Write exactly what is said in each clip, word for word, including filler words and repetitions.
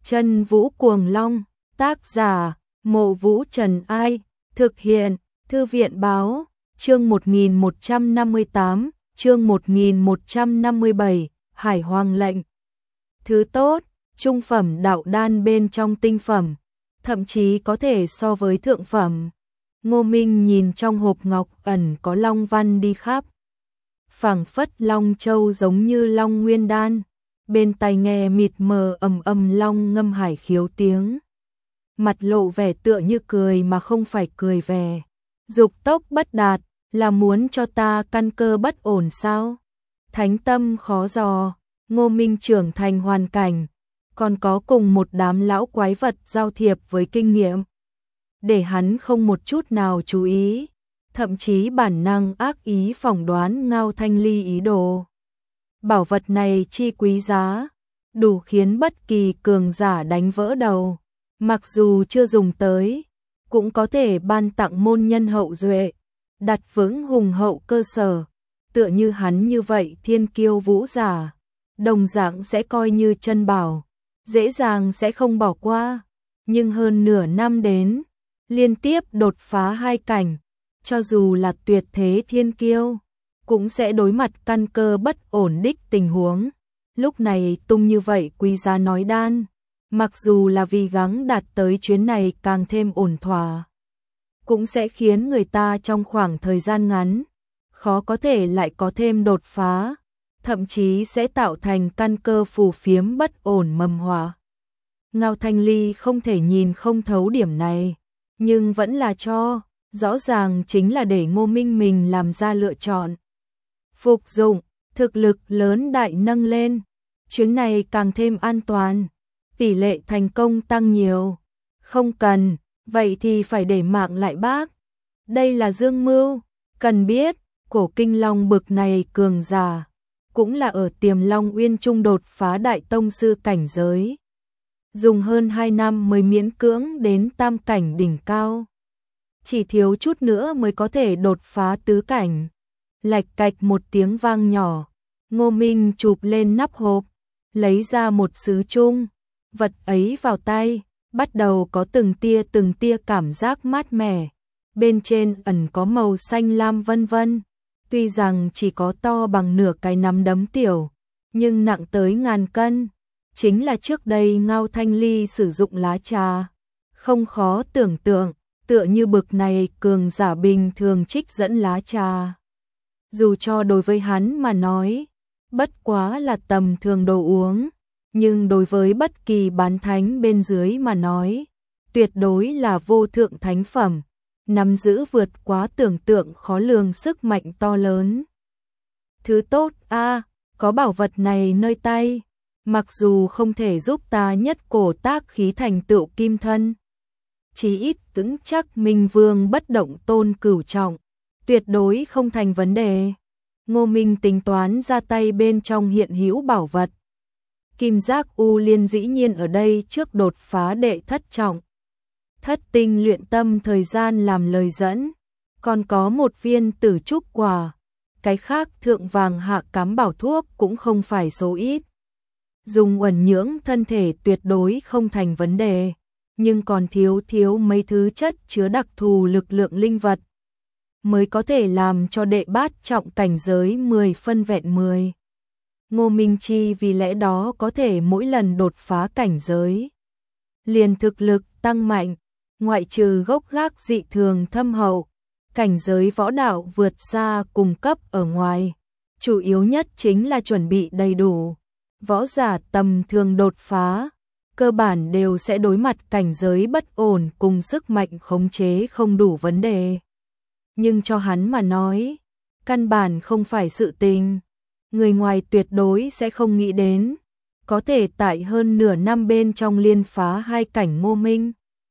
Chân Vũ Cuồng Long, tác giả, Mộ Vũ Trần Ai, thực hiện, Thư viện Báo, chương một nghìn một trăm năm mươi tám, chương một nghìn một trăm năm mươi bảy, Hải Hoàng lệnh. Thứ tốt, trung phẩm đạo đan bên trong tinh phẩm, thậm chí có thể so với thượng phẩm. Ngô Minh nhìn trong hộp ngọc ẩn có long văn đi khắp. Phảng phất long châu giống như long nguyên đan, bên tai nghe mịt mờ ầm ầm long ngâm hải khiếu tiếng. Mặt lộ vẻ tựa như cười mà không phải cười vẻ. Dục tốc bất đạt, là muốn cho ta căn cơ bất ổn sao? Thánh tâm khó dò, Ngô Minh trưởng thành hoàn cảnh, còn có cùng một đám lão quái vật giao thiệp với kinh nghiệm. Để hắn không một chút nào chú ý, thậm chí bản năng ác ý phỏng đoán Ngao Thanh Ly ý đồ. Bảo vật này chi quý giá, đủ khiến bất kỳ cường giả đánh vỡ đầu, mặc dù chưa dùng tới, cũng có thể ban tặng môn nhân hậu duệ, đặt vững hùng hậu cơ sở, tựa như hắn như vậy thiên kiêu vũ giả, đồng dạng sẽ coi như chân bảo, dễ dàng sẽ không bỏ qua, nhưng hơn nửa năm đến, liên tiếp đột phá hai cảnh, cho dù là tuyệt thế thiên kiêu, cũng sẽ đối mặt căn cơ bất ổn đích tình huống. Lúc này tung như vậy quý giá nói đan, mặc dù là vì gắng đạt tới chuyến này càng thêm ổn thỏa, cũng sẽ khiến người ta trong khoảng thời gian ngắn, khó có thể lại có thêm đột phá, thậm chí sẽ tạo thành căn cơ phù phiếm bất ổn mầm họa. Ngao Thanh Ly không thể nhìn không thấu điểm này, nhưng vẫn là cho, rõ ràng chính là để Ngô Minh mình làm ra lựa chọn. Phục dụng, thực lực lớn đại nâng lên, chuyến này càng thêm an toàn, tỷ lệ thành công tăng nhiều. Không cần, vậy thì phải để mạng lại bác. Đây là dương mưu, cần biết, cổ kinh long bực này cường giả, cũng là ở Tiềm Long Uyên trung đột phá đại tông sư cảnh giới. Dùng hơn hai năm mới miễn cưỡng đến tam cảnh đỉnh cao. Chỉ thiếu chút nữa mới có thể đột phá tứ cảnh. Lạch cạch một tiếng vang nhỏ, Ngô Minh chụp lên nắp hộp, lấy ra một sứ chung, vật ấy vào tay, bắt đầu có từng tia từng tia cảm giác mát mẻ, bên trên ẩn có màu xanh lam vân vân, tuy rằng chỉ có to bằng nửa cái nắm đấm tiểu, nhưng nặng tới ngàn cân, chính là trước đây Ngao Thanh Ly sử dụng lá trà, không khó tưởng tượng, tựa như bực này cường giả bình thường trích dẫn lá trà. Dù cho đối với hắn mà nói, bất quá là tầm thường đồ uống, nhưng đối với bất kỳ bán thánh bên dưới mà nói, tuyệt đối là vô thượng thánh phẩm, nắm giữ vượt quá tưởng tượng khó lường sức mạnh to lớn. Thứ tốt a, có bảo vật này nơi tay, mặc dù không thể giúp ta nhất cổ tác khí thành tựu kim thân, chí ít vững chắc Minh Vương bất động tôn cửu trọng, tuyệt đối không thành vấn đề. Ngô Minh tính toán ra tay bên trong hiện hữu bảo vật. Kim giác U Liên dĩ nhiên ở đây trước đột phá đệ thất trọng. Thất tinh luyện tâm thời gian làm lời dẫn, còn có một viên tử trúc quả, cái khác thượng vàng hạ cám bảo thuốc cũng không phải số ít. Dùng uẩn nhưỡng thân thể tuyệt đối không thành vấn đề, nhưng còn thiếu thiếu mấy thứ chất chứa đặc thù lực lượng linh vật, mới có thể làm cho đệ bát trọng cảnh giới mười phân vẹn mười. Ngô Minh Chi vì lẽ đó có thể mỗi lần đột phá cảnh giới, liền thực lực tăng mạnh, ngoại trừ gốc gác dị thường thâm hậu, cảnh giới võ đạo vượt xa cùng cấp ở ngoài, chủ yếu nhất chính là chuẩn bị đầy đủ. Võ giả tầm thường đột phá, cơ bản đều sẽ đối mặt cảnh giới bất ổn cùng sức mạnh khống chế không đủ vấn đề. Nhưng cho hắn mà nói, căn bản không phải sự tình, người ngoài tuyệt đối sẽ không nghĩ đến, có thể tại hơn nửa năm bên trong liên phá hai cảnh Ngô Minh.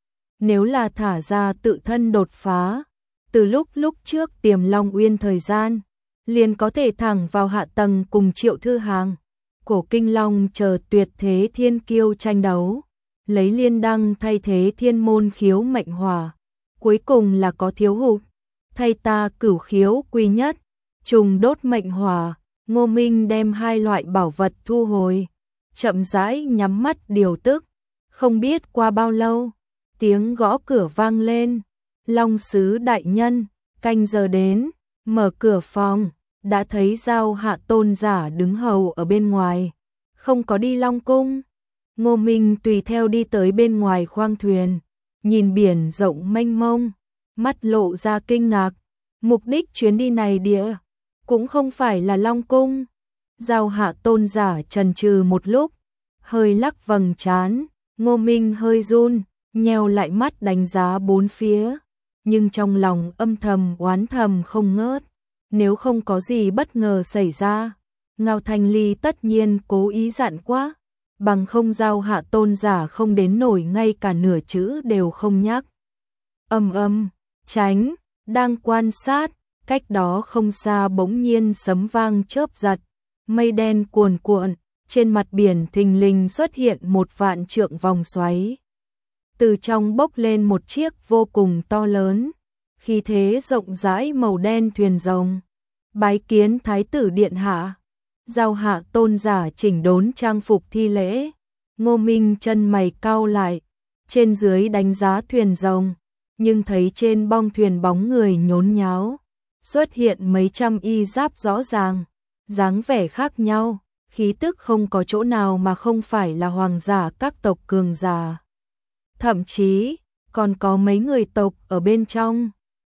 Nếu là thả ra tự thân đột phá, từ lúc lúc trước Tiềm Long Uyên thời gian, liền có thể thẳng vào hạ tầng cùng Triệu Thư Hàng, cổ kinh long chờ tuyệt thế thiên kiêu tranh đấu, lấy liên đăng thay thế thiên môn khiếu mệnh hỏa, cuối cùng là có thiếu hụt, thay ta cửu khiếu quy nhất, trùng đốt mệnh hỏa. Ngô Minh đem hai loại bảo vật thu hồi, chậm rãi nhắm mắt điều tức, Không biết qua bao lâu, tiếng gõ cửa vang lên. Long sứ đại nhân, canh giờ đến, mở cửa phòng, đã thấy Giao Hạ tôn giả đứng hầu ở bên ngoài, không có đi Long cung. Ngô Minh tùy theo đi tới bên ngoài khoang thuyền, nhìn biển rộng mênh mông, mắt lộ ra kinh ngạc. Mục đích chuyến đi này địa cũng không phải là Long cung. Giao Hạ tôn giả chần chừ một lúc, hơi lắc vầng trán. Ngô Minh hơi run, nheo lại mắt đánh giá bốn phía, nhưng trong lòng âm thầm oán thầm không ngớt. Nếu không có gì bất ngờ xảy ra, Ngao Thanh Ly tất nhiên cố ý dặn quá, bằng không Giao Hạ tôn giả không đến nổi ngay cả nửa chữ đều không nhắc. Âm âm, tránh, đang quan sát, cách đó không xa bỗng nhiên sấm vang chớp giật, mây đen cuồn cuộn, trên mặt biển thình lình xuất hiện một vạn trượng vòng xoáy. Từ trong bốc lên một chiếc vô cùng to lớn, khí thế rộng rãi màu đen thuyền rồng. Bái kiến Thái tử điện hạ. Giao Hạ tôn giả chỉnh đốn trang phục thi lễ. Ngô Minh chân mày cau lại, trên dưới đánh giá thuyền rồng, nhưng thấy trên bong thuyền bóng người nhốn nháo, xuất hiện mấy trăm y giáp rõ ràng, dáng vẻ khác nhau, khí tức không có chỗ nào mà không phải là hoàng giả các tộc cường giả. Thậm chí, còn có mấy người tộc ở bên trong.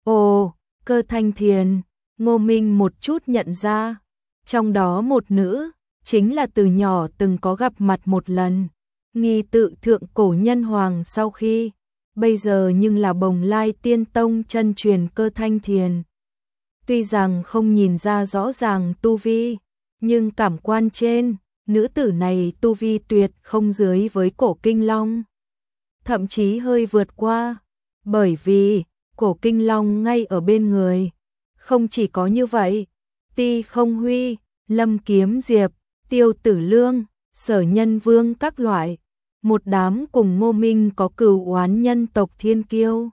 Ồ, Cơ Thanh Thiền, Ngô Minh một chút nhận ra, trong đó một nữ, chính là từ nhỏ từng có gặp mặt một lần, nghi tự thượng cổ nhân hoàng sau khi, bây giờ nhưng là Bồng Lai Tiên Tông chân truyền Cơ Thanh Thiền. Tuy rằng không nhìn ra rõ ràng tu vi, nhưng cảm quan trên, nữ tử này tu vi tuyệt không dưới với Cổ Kinh Long, thậm chí hơi vượt qua, bởi vì Cổ Kinh Long ngay ở bên người. Không chỉ có như vậy, Ti Không Huy, Lâm Kiếm Diệp, Tiêu Tử Lương, Sở Nhân Vương các loại, một đám cùng Ngô Minh có cừu oán nhân tộc thiên kiêu,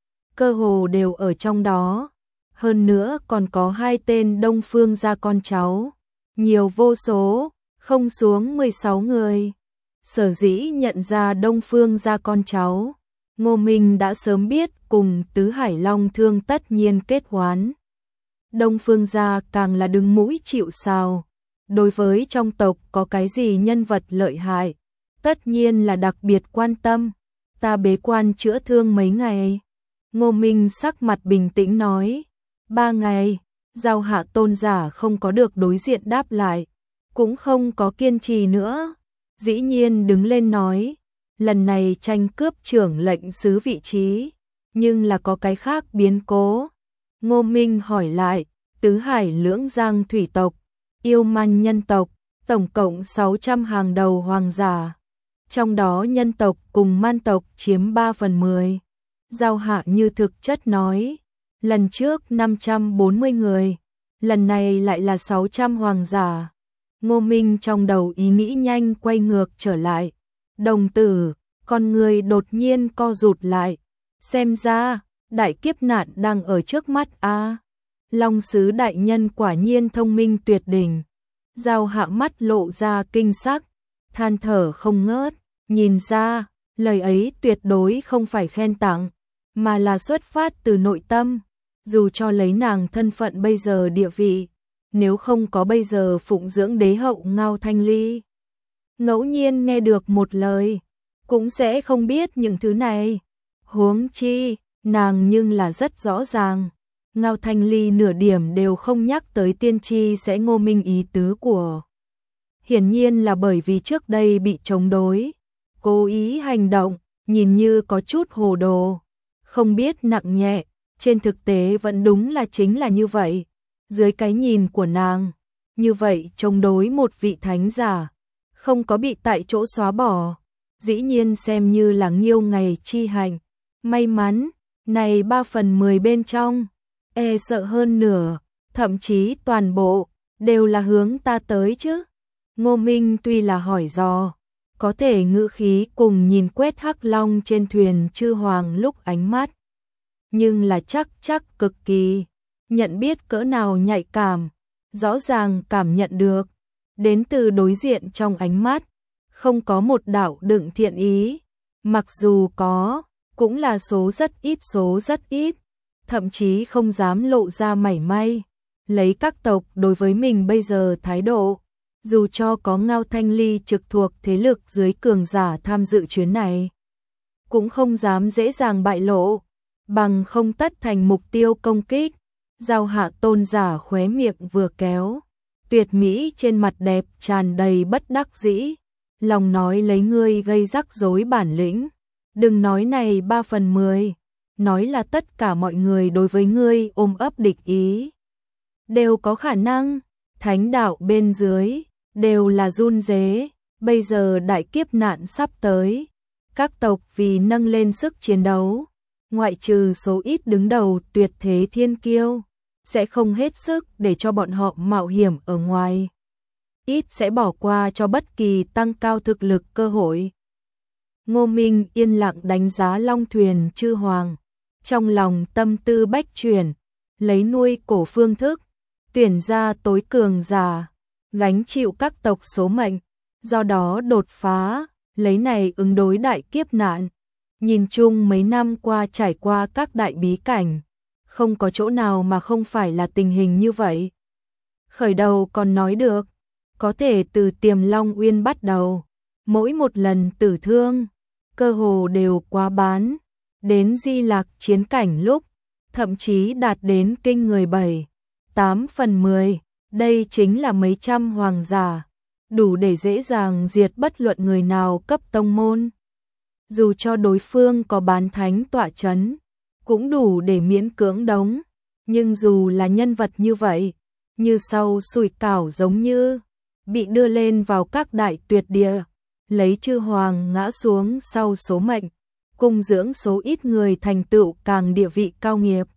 cơ hồ đều ở trong đó. Hơn nữa còn có hai tên Đông Phương gia con cháu, nhiều vô số, không xuống mười sáu người. Sở dĩ nhận ra Đông Phương gia con cháu, Ngô Minh đã sớm biết cùng Tứ Hải Long Thương tất nhiên kết oán. Đông Phương gia càng là đứng mũi chịu sào, đối với trong tộc có cái gì nhân vật lợi hại, tất nhiên là đặc biệt quan tâm. Ta bế quan chữa thương mấy ngày. Ngô Minh sắc mặt bình tĩnh nói. Ba ngày. Giao Hạ tôn giả không có được đối diện đáp lại, cũng không có kiên trì nữa, dĩ nhiên đứng lên nói, lần này tranh cướp trưởng lệnh sứ vị trí, nhưng là có cái khác biến cố. Ngô Minh hỏi lại, Tứ Hải Lưỡng Giang thủy tộc, Yêu Man nhân tộc, tổng cộng sáu trăm hàng đầu hoàng giả, trong đó nhân tộc cùng man tộc chiếm ba phần mười. Giao Hạ như thực chất nói, lần trước năm trăm bốn mươi người, lần này lại là sáu trăm hoàng giả. Ngô Minh trong đầu ý nghĩ nhanh quay ngược trở lại. Đồng tử, con người đột nhiên co rụt lại. Xem ra, đại kiếp nạn đang ở trước mắt a. À, Long sứ đại nhân quả nhiên thông minh tuyệt đỉnh. Giao Hạ mắt lộ ra kinh sắc, than thở không ngớt, nhìn ra, lời ấy tuyệt đối không phải khen tặng, mà là xuất phát từ nội tâm. Dù cho lấy nàng thân phận bây giờ địa vị, nếu không có bây giờ phụng dưỡng đế hậu Ngao Thanh Ly, ngẫu nhiên nghe được một lời, cũng sẽ không biết những thứ này. Huống chi, nàng nhưng là rất rõ ràng, Ngao Thanh Ly nửa điểm đều không nhắc tới tiên tri sẽ Ngô Minh ý tứ của. Hiển nhiên là bởi vì trước đây bị chống đối, cố ý hành động, nhìn như có chút hồ đồ, không biết nặng nhẹ, trên thực tế vẫn đúng là chính là như vậy. Dưới cái nhìn của nàng, như vậy chống đối một vị thánh giả, không có bị tại chỗ xóa bỏ, dĩ nhiên xem như là nghiêu ngày chi hành. May mắn, này ba phần mười bên trong, e sợ hơn nửa, thậm chí toàn bộ, đều là hướng ta tới chứ. Ngô Minh tuy là hỏi dò, có thể ngữ khí cùng nhìn quét hắc long trên thuyền chư hoàng lúc ánh mắt, nhưng là chắc chắc cực kỳ, nhận biết cỡ nào nhạy cảm, rõ ràng cảm nhận được, đến từ đối diện trong ánh mắt, không có một đạo đựng thiện ý, Mặc dù có, cũng là số rất ít số rất ít, thậm chí không dám lộ ra mảy may. Lấy các tộc đối với mình bây giờ thái độ, dù cho có Ngao Thanh Ly trực thuộc thế lực dưới cường giả tham dự chuyến này, cũng không dám dễ dàng bại lộ, bằng không tất thành mục tiêu công kích. Giao Hạ tôn giả khóe miệng vừa kéo, tuyệt mỹ trên mặt đẹp tràn đầy bất đắc dĩ, lòng nói lấy ngươi gây rắc rối bản lĩnh, đừng nói này ba phần mười, nói là tất cả mọi người đối với ngươi ôm ấp địch ý, đều có khả năng, thánh đạo bên dưới, đều là run rế, bây giờ đại kiếp nạn sắp tới, các tộc vì nâng lên sức chiến đấu, ngoại trừ số ít đứng đầu tuyệt thế thiên kiêu, sẽ không hết sức để cho bọn họ mạo hiểm ở ngoài, ít sẽ bỏ qua cho bất kỳ tăng cao thực lực cơ hội. Ngô Minh yên lặng đánh giá Long Thuyền Chư Hoàng, trong lòng tâm tư bách chuyển, lấy nuôi cổ phương thức, tuyển ra tối cường giả, gánh chịu các tộc số mệnh, do đó đột phá, lấy này ứng đối đại kiếp nạn. Nhìn chung mấy năm qua trải qua các đại bí cảnh, không có chỗ nào mà không phải là tình hình như vậy. Khởi đầu còn nói được, có thể từ Tiềm Long Uyên bắt đầu, mỗi một lần tử thương, cơ hồ đều quá bán, đến Di Lạc chiến cảnh lúc, thậm chí đạt đến kinh người bảy, tám phần mười, đây chính là mấy trăm hoàng giả, đủ để dễ dàng diệt bất luận người nào cấp tông môn. Dù cho đối phương có bán thánh tọa chấn, cũng đủ để miễn cưỡng đống, nhưng dù là nhân vật như vậy, như sau sủi cảo giống như, bị đưa lên vào các đại tuyệt địa, lấy Chư Hoàng ngã xuống sau số mệnh, cung dưỡng số ít người thành tựu càng địa vị cao nghiệp.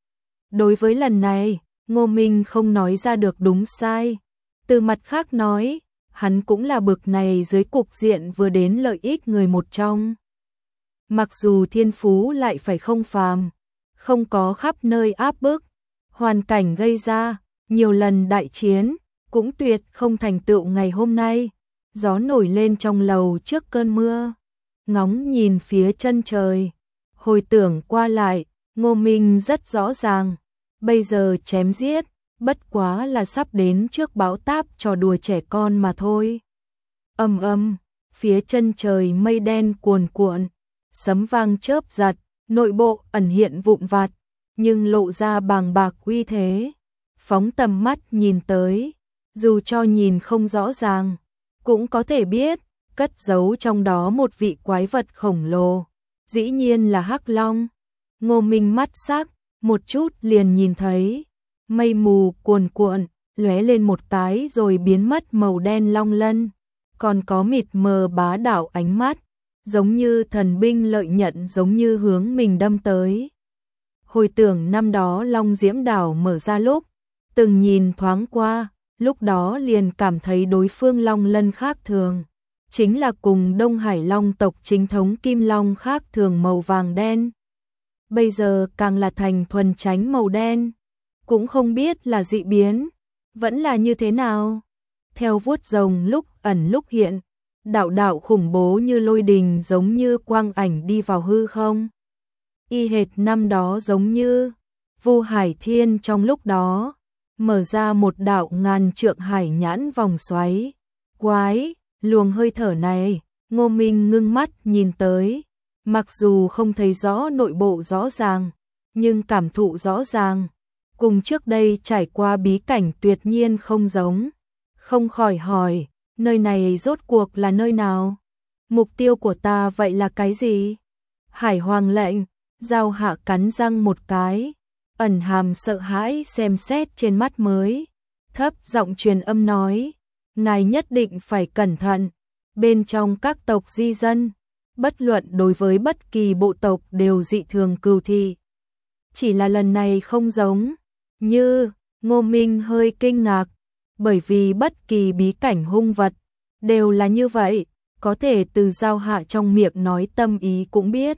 Đối với lần này, Ngô Minh không nói ra được đúng sai, từ mặt khác nói, hắn cũng là bực này dưới cục diện vừa đến lợi ích người một trong. Mặc dù thiên phú lại phải không phàm, không có khắp nơi áp bức, hoàn cảnh gây ra, nhiều lần đại chiến, cũng tuyệt không thành tựu ngày hôm nay, gió nổi lên trong lầu trước cơn mưa, ngóng nhìn phía chân trời, hồi tưởng qua lại, Ngô Minh rất rõ ràng, bây giờ chém giết, bất quá là sắp đến trước bão táp trò đùa trẻ con mà thôi. Âm âm, phía chân trời mây đen cuồn cuộn, sấm vang chớp giật, nội bộ ẩn hiện vụn vặt, nhưng lộ ra bàng bạc uy thế. Phóng tầm mắt nhìn tới, dù cho nhìn không rõ ràng, cũng có thể biết, cất giấu trong đó một vị quái vật khổng lồ, dĩ nhiên là Hắc Long. Ngô Minh mắt sắc, một chút liền nhìn thấy, mây mù cuồn cuộn, lóe lên một cái rồi biến mất màu đen long lân, còn có mịt mờ bá đạo ánh mắt, giống như thần binh lợi nhận giống như hướng mình đâm tới. Hồi tưởng năm đó Long Diễm Đảo mở ra lúc, từng nhìn thoáng qua, lúc đó liền cảm thấy đối phương long lân khác thường, chính là cùng Đông Hải Long tộc chính thống Kim Long khác thường màu vàng đen. Bây giờ càng là thành thuần tránh màu đen, cũng không biết là dị biến, vẫn là như thế nào. Theo vuốt rồng lúc ẩn lúc hiện, đạo đạo khủng bố như lôi đình giống như quang ảnh đi vào hư không. Y hệt năm đó giống như Vu Hải Thiên trong lúc đó, mở ra một đạo ngàn trượng hải nhãn vòng xoáy. Quái, luồng hơi thở này, Ngô Minh ngưng mắt nhìn tới, mặc dù không thấy rõ nội bộ rõ ràng, nhưng cảm thụ rõ ràng, cùng trước đây trải qua bí cảnh tuyệt nhiên không giống. Không khỏi hỏi, nơi này rốt cuộc là nơi nào? Mục tiêu của ta vậy là cái gì? Hải Hoàng lệnh, Giao Hạ cắn răng một cái, ẩn hàm sợ hãi xem xét trên mắt mới, thấp giọng truyền âm nói, ngài nhất định phải cẩn thận, bên trong các tộc di dân, bất luận đối với bất kỳ bộ tộc đều dị thường cừu thị. Chỉ là lần này không giống, như, Ngô Minh hơi kinh ngạc, bởi vì bất kỳ bí cảnh hung vật, đều là như vậy, có thể từ Giao Hạ trong miệng nói tâm ý cũng biết.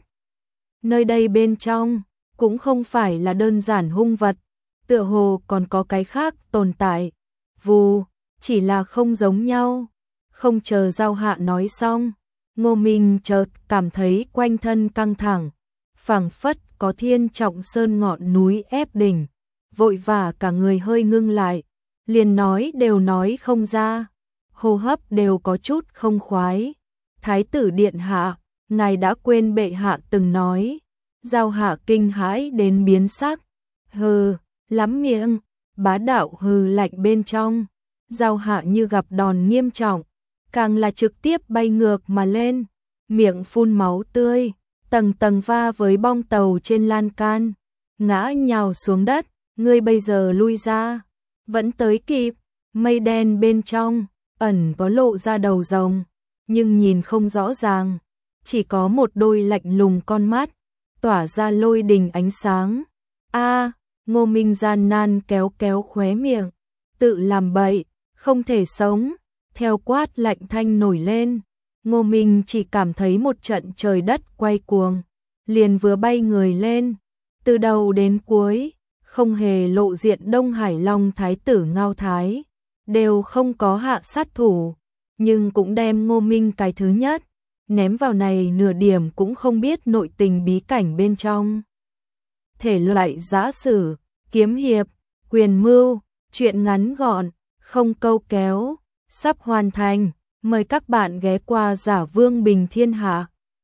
Nơi đây bên trong, cũng không phải là đơn giản hung vật, tựa hồ còn có cái khác tồn tại. Vù, chỉ là không giống nhau. Không chờ Giao Hạ nói xong, Ngô Minh chợt cảm thấy quanh thân căng thẳng, phảng phất có thiên trọng sơn ngọn núi ép đỉnh, vội vã cả người hơi ngưng lại, liền nói đều nói không ra, hô hấp đều có chút không khoái. Thái tử điện hạ, ngài đã quên bệ hạ từng nói. Giao Hạ kinh hãi đến biến sắc, hừ, lắm miệng, bá đạo hừ lạnh bên trong. Giao Hạ như gặp đòn nghiêm trọng, càng là trực tiếp bay ngược mà lên, miệng phun máu tươi, tầng tầng va với bong tàu trên lan can, ngã nhào xuống đất. Ngươi bây giờ lui ra, vẫn tới kịp. Mây đen bên trong ẩn có lộ ra đầu rồng, nhưng nhìn không rõ ràng, chỉ có một đôi lạnh lùng con mắt tỏa ra lôi đình ánh sáng. A, Ngô Minh gian nan kéo kéo khóe miệng, tự làm bậy, không thể sống. Theo quát lạnh thanh nổi lên, Ngô Minh chỉ cảm thấy một trận trời đất quay cuồng, liền vừa bay người lên, từ đầu đến cuối không hề lộ diện Đông Hải Long thái tử Ngao Thái, đều không có hạ sát thủ, nhưng cũng đem Ngô Minh cái thứ nhất ném vào này nửa điểm cũng không biết nội tình bí cảnh bên trong. Thể loại giã sử, kiếm hiệp, quyền mưu, truyện ngắn gọn, không câu kéo, sắp hoàn thành, mời các bạn ghé qua Giả Vương Bình Thiên Hạ.